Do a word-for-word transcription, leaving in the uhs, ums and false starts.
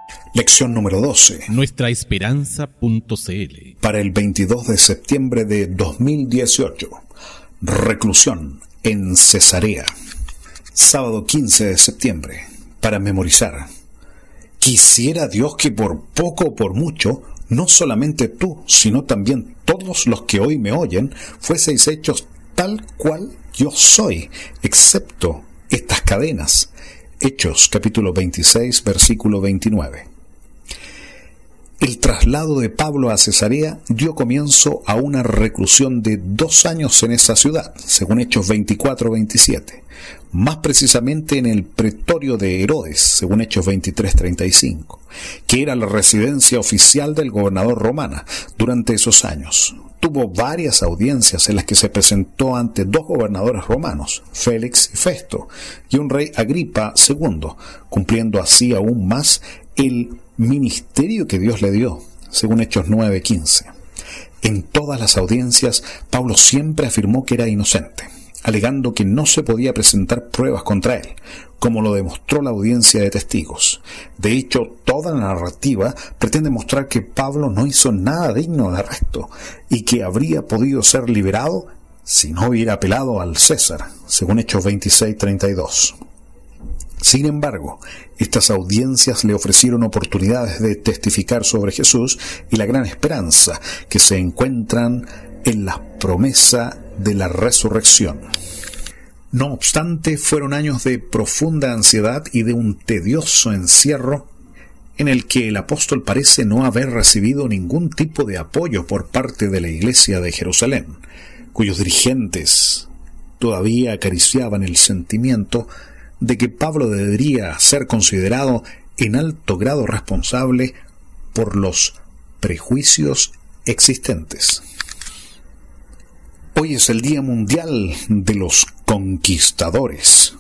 Lección número doce. nuestra esperanza punto c l. Para el veintidós de septiembre de dos mil dieciocho. Reclusión en Cesarea. Sábado quince de septiembre. Para memorizar. Quisiera Dios que por poco o por mucho, no solamente tú, sino también todos los que hoy me oyen, fueseis hechos tal cual yo soy, excepto estas cadenas. Hechos capítulo veintiséis, versículo veintinueve. El traslado de Pablo a Cesarea dio comienzo a una reclusión de dos años en esa ciudad, según Hechos veinticuatro veintisiete. Más precisamente en el pretorio de Herodes, según Hechos veintitrés treinta y cinco, que era la residencia oficial del gobernador romano durante esos años. Tuvo varias audiencias en las que se presentó ante dos gobernadores romanos, Félix y Festo, y un rey Agripa segundo, cumpliendo así aún más el ministerio que Dios le dio, según Hechos nueve quince. En todas las audiencias, Pablo siempre afirmó que era inocente, alegando que no se podía presentar pruebas contra él, como lo demostró la audiencia de testigos. De hecho, toda la narrativa pretende mostrar que Pablo no hizo nada digno de arresto y que habría podido ser liberado si no hubiera apelado al César, según Hechos veintiséis treinta y dos. Sin embargo, estas audiencias le ofrecieron oportunidades de testificar sobre Jesús y la gran esperanza que se encuentran en la promesa de la resurrección. No obstante, fueron años de profunda ansiedad y de un tedioso encierro en el que el apóstol parece no haber recibido ningún tipo de apoyo por parte de la iglesia de Jerusalén, cuyos dirigentes todavía acariciaban el sentimiento de que Pablo debería ser considerado en alto grado responsable por los prejuicios existentes. Hoy es el Día Mundial de los Conquistadores.